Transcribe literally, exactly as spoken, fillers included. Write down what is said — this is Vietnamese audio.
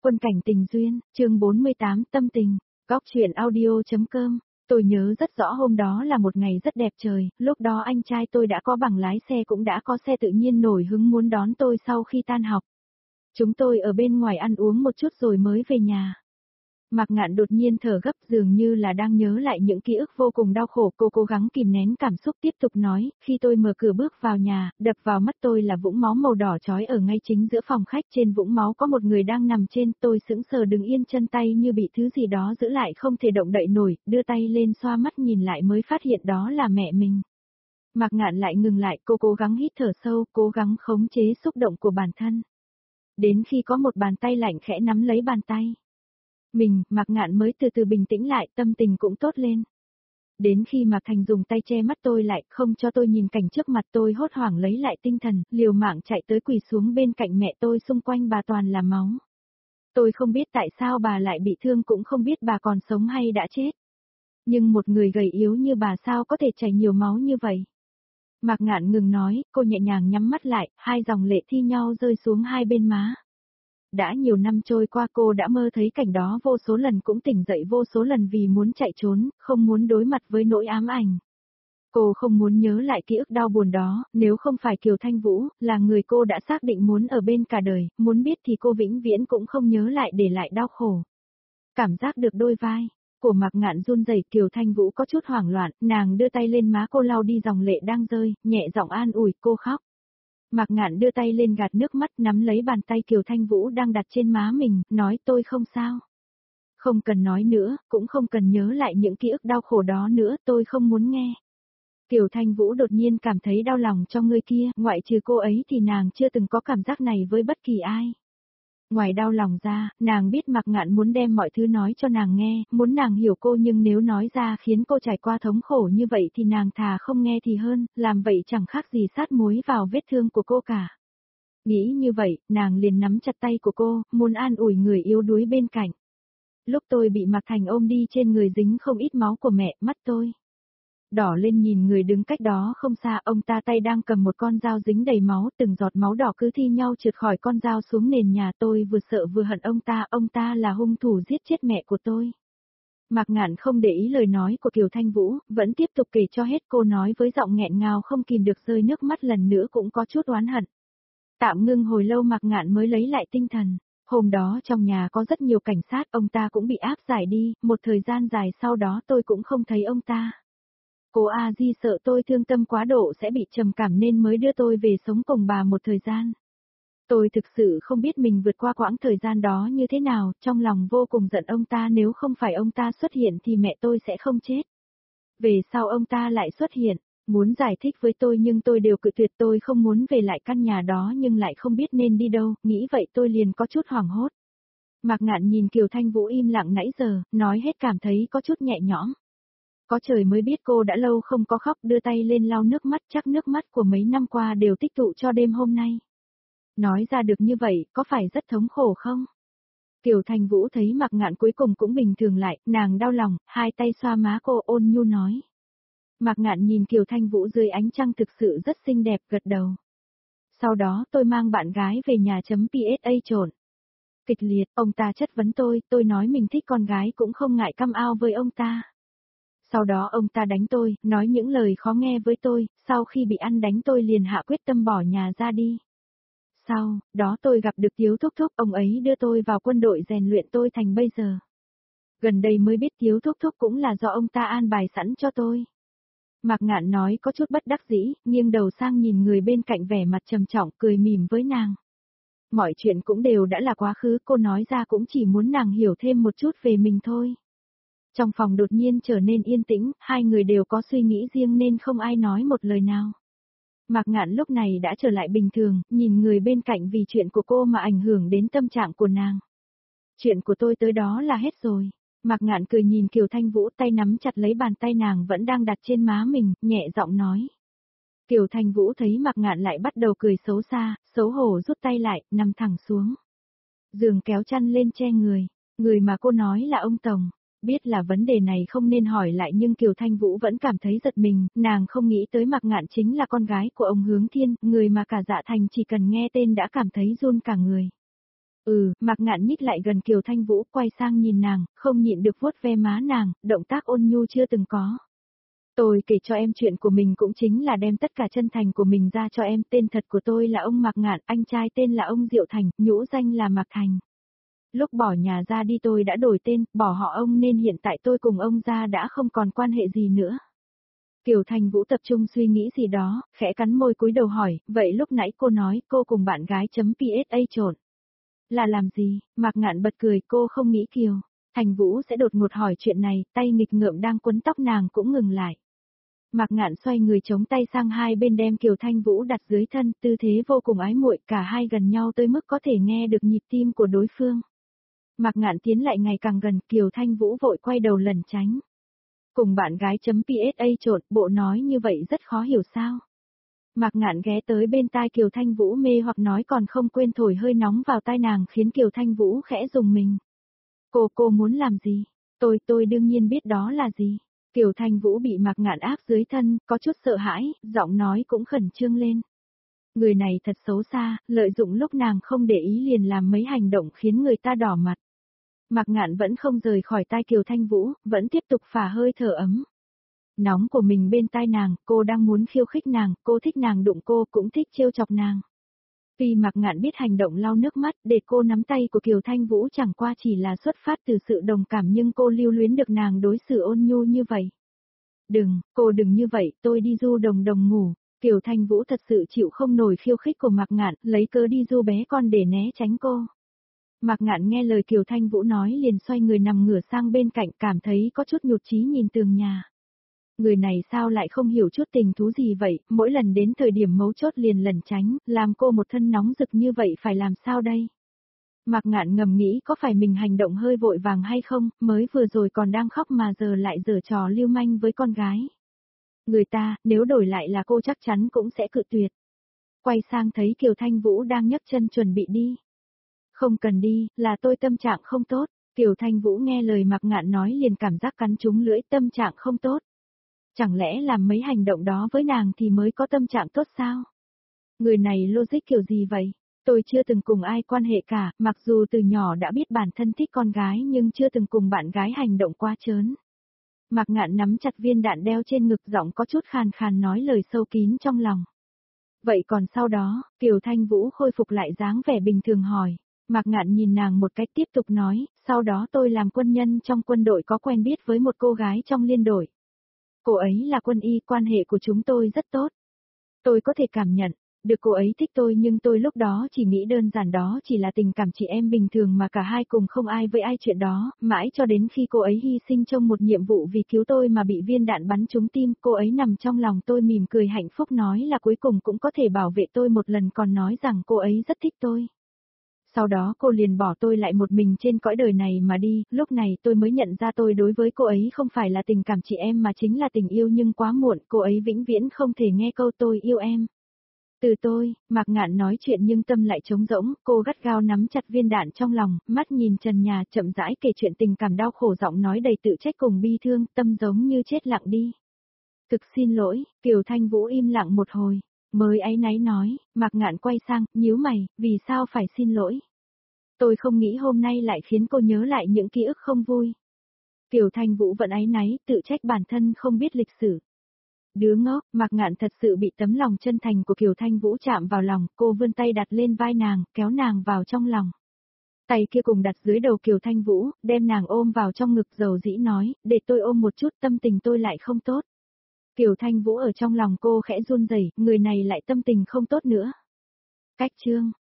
Quân cảnh tình duyên, chương bốn mươi tám tâm tình, góc truyện audio.com. Tôi nhớ rất rõ hôm đó là một ngày rất đẹp trời, lúc đó anh trai tôi đã có bằng lái xe cũng đã có xe tự nhiên nổi hứng muốn đón tôi sau khi tan học. Chúng tôi ở bên ngoài ăn uống một chút rồi mới về nhà. Mạc Ngạn đột nhiên thở gấp dường như là đang nhớ lại những ký ức vô cùng đau khổ. Cô cố gắng kìm nén cảm xúc tiếp tục nói, khi tôi mở cửa bước vào nhà, đập vào mắt tôi là vũng máu màu đỏ chói ở ngay chính giữa phòng khách. Trên vũng máu có một người đang nằm trên, tôi sững sờ đứng yên, chân tay như bị thứ gì đó giữ lại không thể động đậy nổi, đưa tay lên xoa mắt nhìn lại mới phát hiện đó là mẹ mình. Mạc Ngạn lại ngừng lại, cô cố gắng hít thở sâu, cố gắng khống chế xúc động của bản thân. Đến khi có một bàn tay lạnh khẽ nắm lấy bàn tay mình, Mạc Ngạn mới từ từ bình tĩnh lại, tâm tình cũng tốt lên. Đến khi Mạc Thành dùng tay che mắt tôi lại, không cho tôi nhìn cảnh trước mặt, tôi hốt hoảng lấy lại tinh thần, liều mạng chạy tới quỳ xuống bên cạnh mẹ tôi, xung quanh bà toàn là máu. Tôi không biết tại sao bà lại bị thương, cũng không biết bà còn sống hay đã chết. Nhưng một người gầy yếu như bà sao có thể chảy nhiều máu như vậy? Mạc Ngạn ngừng nói, cô nhẹ nhàng nhắm mắt lại, hai dòng lệ thi nhau rơi xuống hai bên má. Đã nhiều năm trôi qua, cô đã mơ thấy cảnh đó vô số lần, cũng tỉnh dậy vô số lần vì muốn chạy trốn, không muốn đối mặt với nỗi ám ảnh. Cô không muốn nhớ lại ký ức đau buồn đó, nếu không phải Kiều Thanh Vũ, là người cô đã xác định muốn ở bên cả đời, muốn biết thì cô vĩnh viễn cũng không nhớ lại để lại đau khổ. Cảm giác được đôi vai của Mạc Ngạn run rẩy, Kiều Thanh Vũ có chút hoảng loạn, nàng đưa tay lên má cô lau đi dòng lệ đang rơi, nhẹ giọng an ủi cô khóc. Mạc Ngạn đưa tay lên gạt nước mắt, nắm lấy bàn tay Kiều Thanh Vũ đang đặt trên má mình, nói tôi không sao. Không cần nói nữa, cũng không cần nhớ lại những ký ức đau khổ đó nữa, tôi không muốn nghe. Kiều Thanh Vũ đột nhiên cảm thấy đau lòng cho người kia, ngoại trừ cô ấy thì nàng chưa từng có cảm giác này với bất kỳ ai. Ngoài đau lòng ra, nàng biết Mạc Ngạn muốn đem mọi thứ nói cho nàng nghe, muốn nàng hiểu cô, nhưng nếu nói ra khiến cô trải qua thống khổ như vậy thì nàng thà không nghe thì hơn, làm vậy chẳng khác gì sát muối vào vết thương của cô cả. Nghĩ như vậy, nàng liền nắm chặt tay của cô, muốn an ủi người yếu đuối bên cạnh. Lúc tôi bị Mạc Thành ôm đi, trên người dính không ít máu của mẹ, mắt tôi đỏ lên nhìn người đứng cách đó không xa, ông ta tay đang cầm một con dao dính đầy máu, từng giọt máu đỏ cứ thi nhau trượt khỏi con dao xuống nền nhà. Tôi vừa sợ vừa hận ông ta, ông ta là hung thủ giết chết mẹ của tôi. Mạc Ngạn không để ý lời nói của Kiều Thanh Vũ, vẫn tiếp tục kể cho hết. Cô nói với giọng nghẹn ngào không kìm được rơi nước mắt, lần nữa cũng có chút oán hận. Tạm ngưng hồi lâu, Mạc Ngạn mới lấy lại tinh thần. Hôm đó trong nhà có rất nhiều cảnh sát, ông ta cũng bị áp giải đi, một thời gian dài sau đó tôi cũng không thấy ông ta. Cô A Di sợ tôi thương tâm quá độ sẽ bị trầm cảm nên mới đưa tôi về sống cùng bà một thời gian. Tôi thực sự không biết mình vượt qua quãng thời gian đó như thế nào, trong lòng vô cùng giận ông ta, nếu không phải ông ta xuất hiện thì mẹ tôi sẽ không chết. Về sau ông ta lại xuất hiện, muốn giải thích với tôi nhưng tôi đều cự tuyệt. Tôi không muốn về lại căn nhà đó nhưng lại không biết nên đi đâu, nghĩ vậy tôi liền có chút hoảng hốt. Mạc Ngạn nhìn Kiều Thanh Vũ im lặng nãy giờ, nói hết cảm thấy có chút nhẹ nhõm. Có trời mới biết cô đã lâu không có khóc, đưa tay lên lau nước mắt, chắc nước mắt của mấy năm qua đều tích tụ cho đêm hôm nay. Nói ra được như vậy, có phải rất thống khổ không? Kiều Thanh Vũ thấy Mạc Ngạn cuối cùng cũng bình thường lại, nàng đau lòng, hai tay xoa má cô, ôn nhu nói. Mạc Ngạn nhìn Kiều Thanh Vũ dưới ánh trăng thực sự rất xinh đẹp, gật đầu. Sau đó tôi mang bạn gái về nhà chấm psa trộn. Kịch liệt, ông ta chất vấn tôi, tôi nói mình thích con gái cũng không ngại căm ao với ông ta. Sau đó ông ta đánh tôi, nói những lời khó nghe với tôi, sau khi bị ăn đánh tôi liền hạ quyết tâm bỏ nhà ra đi. Sau đó tôi gặp được Tiếu Thúc Thúc, ông ấy đưa tôi vào quân đội rèn luyện tôi thành bây giờ. Gần đây mới biết Tiếu Thúc Thúc cũng là do ông ta an bài sẵn cho tôi. Mạc Ngạn nói có chút bất đắc dĩ, nghiêng đầu sang nhìn người bên cạnh vẻ mặt trầm trọng, cười mỉm với nàng. Mọi chuyện cũng đều đã là quá khứ, cô nói ra cũng chỉ muốn nàng hiểu thêm một chút về mình thôi. Trong phòng đột nhiên trở nên yên tĩnh, hai người đều có suy nghĩ riêng nên không ai nói một lời nào. Mạc Ngạn lúc này đã trở lại bình thường, nhìn người bên cạnh vì chuyện của cô mà ảnh hưởng đến tâm trạng của nàng. Chuyện của tôi tới đó là hết rồi. Mạc Ngạn cười nhìn Kiều Thanh Vũ, tay nắm chặt lấy bàn tay nàng vẫn đang đặt trên má mình, nhẹ giọng nói. Kiều Thanh Vũ thấy Mạc Ngạn lại bắt đầu cười xấu xa, xấu hổ rút tay lại, nằm thẳng xuống. Giường kéo chăn lên che người, người mà cô nói là ông Tổng. Biết là vấn đề này không nên hỏi lại nhưng Kiều Thanh Vũ vẫn cảm thấy giật mình, nàng không nghĩ tới Mạc Ngạn chính là con gái của ông Hướng Thiên, người mà cả Dạ Thành chỉ cần nghe tên đã cảm thấy run cả người. Ừ, Mạc Ngạn nhích lại gần Kiều Thanh Vũ, quay sang nhìn nàng, không nhịn được vuốt ve má nàng, động tác ôn nhu chưa từng có. Tôi kể cho em chuyện của mình cũng chính là đem tất cả chân thành của mình ra cho em, tên thật của tôi là ông Mạc Ngạn, anh trai tên là ông Diệu Thành, nhũ danh là Mạc Thành. Lúc bỏ nhà ra đi tôi đã đổi tên, bỏ họ ông nên hiện tại tôi cùng ông ra đã không còn quan hệ gì nữa. Kiều Thanh Vũ tập trung suy nghĩ gì đó, khẽ cắn môi cúi đầu hỏi, vậy lúc nãy cô nói cô cùng bạn gái chấm psa trộn. Là làm gì? Mạc Ngạn bật cười, cô không nghĩ Kiều Thanh Vũ sẽ đột ngột hỏi chuyện này, tay nghịch ngợm đang quấn tóc nàng cũng ngừng lại. Mạc Ngạn xoay người chống tay sang hai bên đem Kiều Thanh Vũ đặt dưới thân, tư thế vô cùng ái muội, cả hai gần nhau tới mức có thể nghe được nhịp tim của đối phương. Mạc Ngạn tiến lại ngày càng gần, Kiều Thanh Vũ vội quay đầu lẩn tránh. Cùng bạn gái chấm psa trộn, bộ nói như vậy rất khó hiểu sao. Mạc Ngạn ghé tới bên tai Kiều Thanh Vũ mê hoặc nói còn không quên thổi hơi nóng vào tai nàng khiến Kiều Thanh Vũ khẽ rùng mình. Cô cô muốn làm gì? Tôi tôi đương nhiên biết đó là gì. Kiều Thanh Vũ bị Mạc Ngạn áp dưới thân, có chút sợ hãi, giọng nói cũng khẩn trương lên. Người này thật xấu xa, lợi dụng lúc nàng không để ý liền làm mấy hành động khiến người ta đỏ mặt. Mạc Ngạn vẫn không rời khỏi tai Kiều Thanh Vũ, vẫn tiếp tục phả hơi thở ấm. Nóng của mình bên tai nàng, cô đang muốn khiêu khích nàng, cô thích nàng đụng cô cũng thích trêu chọc nàng. Vì Mạc Ngạn biết hành động lau nước mắt để cô nắm tay của Kiều Thanh Vũ chẳng qua chỉ là xuất phát từ sự đồng cảm nhưng cô lưu luyến được nàng đối xử ôn nhu như vậy. Đừng, cô đừng như vậy, tôi đi du đồng đồng ngủ. Kiều Thanh Vũ thật sự chịu không nổi khiêu khích của Mạc Ngạn, lấy cớ đi du bé con để né tránh cô. Mạc Ngạn nghe lời Kiều Thanh Vũ nói liền xoay người nằm ngửa sang bên cạnh, cảm thấy có chút nhụt chí nhìn tường nhà. Người này sao lại không hiểu chút tình thú gì vậy, mỗi lần đến thời điểm mấu chốt liền lẩn tránh, làm cô một thân nóng rực như vậy phải làm sao đây? Mạc Ngạn ngầm nghĩ có phải mình hành động hơi vội vàng hay không, mới vừa rồi còn đang khóc mà giờ lại giở trò lưu manh với con gái. Người ta, nếu đổi lại là cô chắc chắn cũng sẽ cự tuyệt. Quay sang thấy Kiều Thanh Vũ đang nhấc chân chuẩn bị đi. Không cần đi, là tôi tâm trạng không tốt. Kiều Thanh Vũ nghe lời Mạc Ngạn nói liền cảm giác cắn trúng lưỡi, tâm trạng không tốt. Chẳng lẽ làm mấy hành động đó với nàng thì mới có tâm trạng tốt sao? Người này logic kiểu gì vậy? Tôi chưa từng cùng ai quan hệ cả, mặc dù từ nhỏ đã biết bản thân thích con gái nhưng chưa từng cùng bạn gái hành động quá trớn. Mạc Ngạn nắm chặt viên đạn đeo trên ngực, giọng có chút khàn khàn nói lời sâu kín trong lòng. Vậy còn sau đó, Kiều Thanh Vũ khôi phục lại dáng vẻ bình thường hỏi. Mạc Ngạn nhìn nàng một cách tiếp tục nói, sau đó tôi làm quân nhân trong quân đội có quen biết với một cô gái trong liên đội. Cô ấy là quân y, quan hệ của chúng tôi rất tốt. Tôi có thể cảm nhận được cô ấy thích tôi nhưng tôi lúc đó chỉ nghĩ đơn giản đó chỉ là tình cảm chị em bình thường mà cả hai cùng không ai với ai chuyện đó, mãi cho đến khi cô ấy hy sinh trong một nhiệm vụ vì cứu tôi mà bị viên đạn bắn trúng tim, cô ấy nằm trong lòng tôi mỉm cười hạnh phúc nói là cuối cùng cũng có thể bảo vệ tôi một lần, còn nói rằng cô ấy rất thích tôi. Sau đó cô liền bỏ tôi lại một mình trên cõi đời này mà đi, lúc này tôi mới nhận ra tôi đối với cô ấy không phải là tình cảm chị em mà chính là tình yêu, nhưng quá muộn, cô ấy vĩnh viễn không thể nghe câu tôi yêu em. Từ tôi, Mạc Ngạn nói chuyện nhưng tâm lại trống rỗng, cô gắt gao nắm chặt viên đạn trong lòng, mắt nhìn trần nhà chậm rãi kể chuyện tình cảm đau khổ, giọng nói đầy tự trách cùng bi thương, tâm giống như chết lặng đi. Thực xin lỗi, Kiều Thanh Vũ im lặng một hồi, mới áy náy nói. Mạc Ngạn quay sang, nhíu mày, vì sao phải xin lỗi? Tôi không nghĩ hôm nay lại khiến cô nhớ lại những ký ức không vui. Kiều Thanh Vũ vẫn áy náy, tự trách bản thân không biết lịch sử. Đứa ngốc, Mạc Ngạn thật sự bị tấm lòng chân thành của Kiều Thanh Vũ chạm vào lòng, cô vươn tay đặt lên vai nàng, kéo nàng vào trong lòng. Tay kia cùng đặt dưới đầu Kiều Thanh Vũ, đem nàng ôm vào trong ngực, dầu dĩ nói, để tôi ôm một chút, tâm tình tôi lại không tốt. Kiều Thanh Vũ ở trong lòng cô khẽ run rẩy, người này lại tâm tình không tốt nữa. Cách chương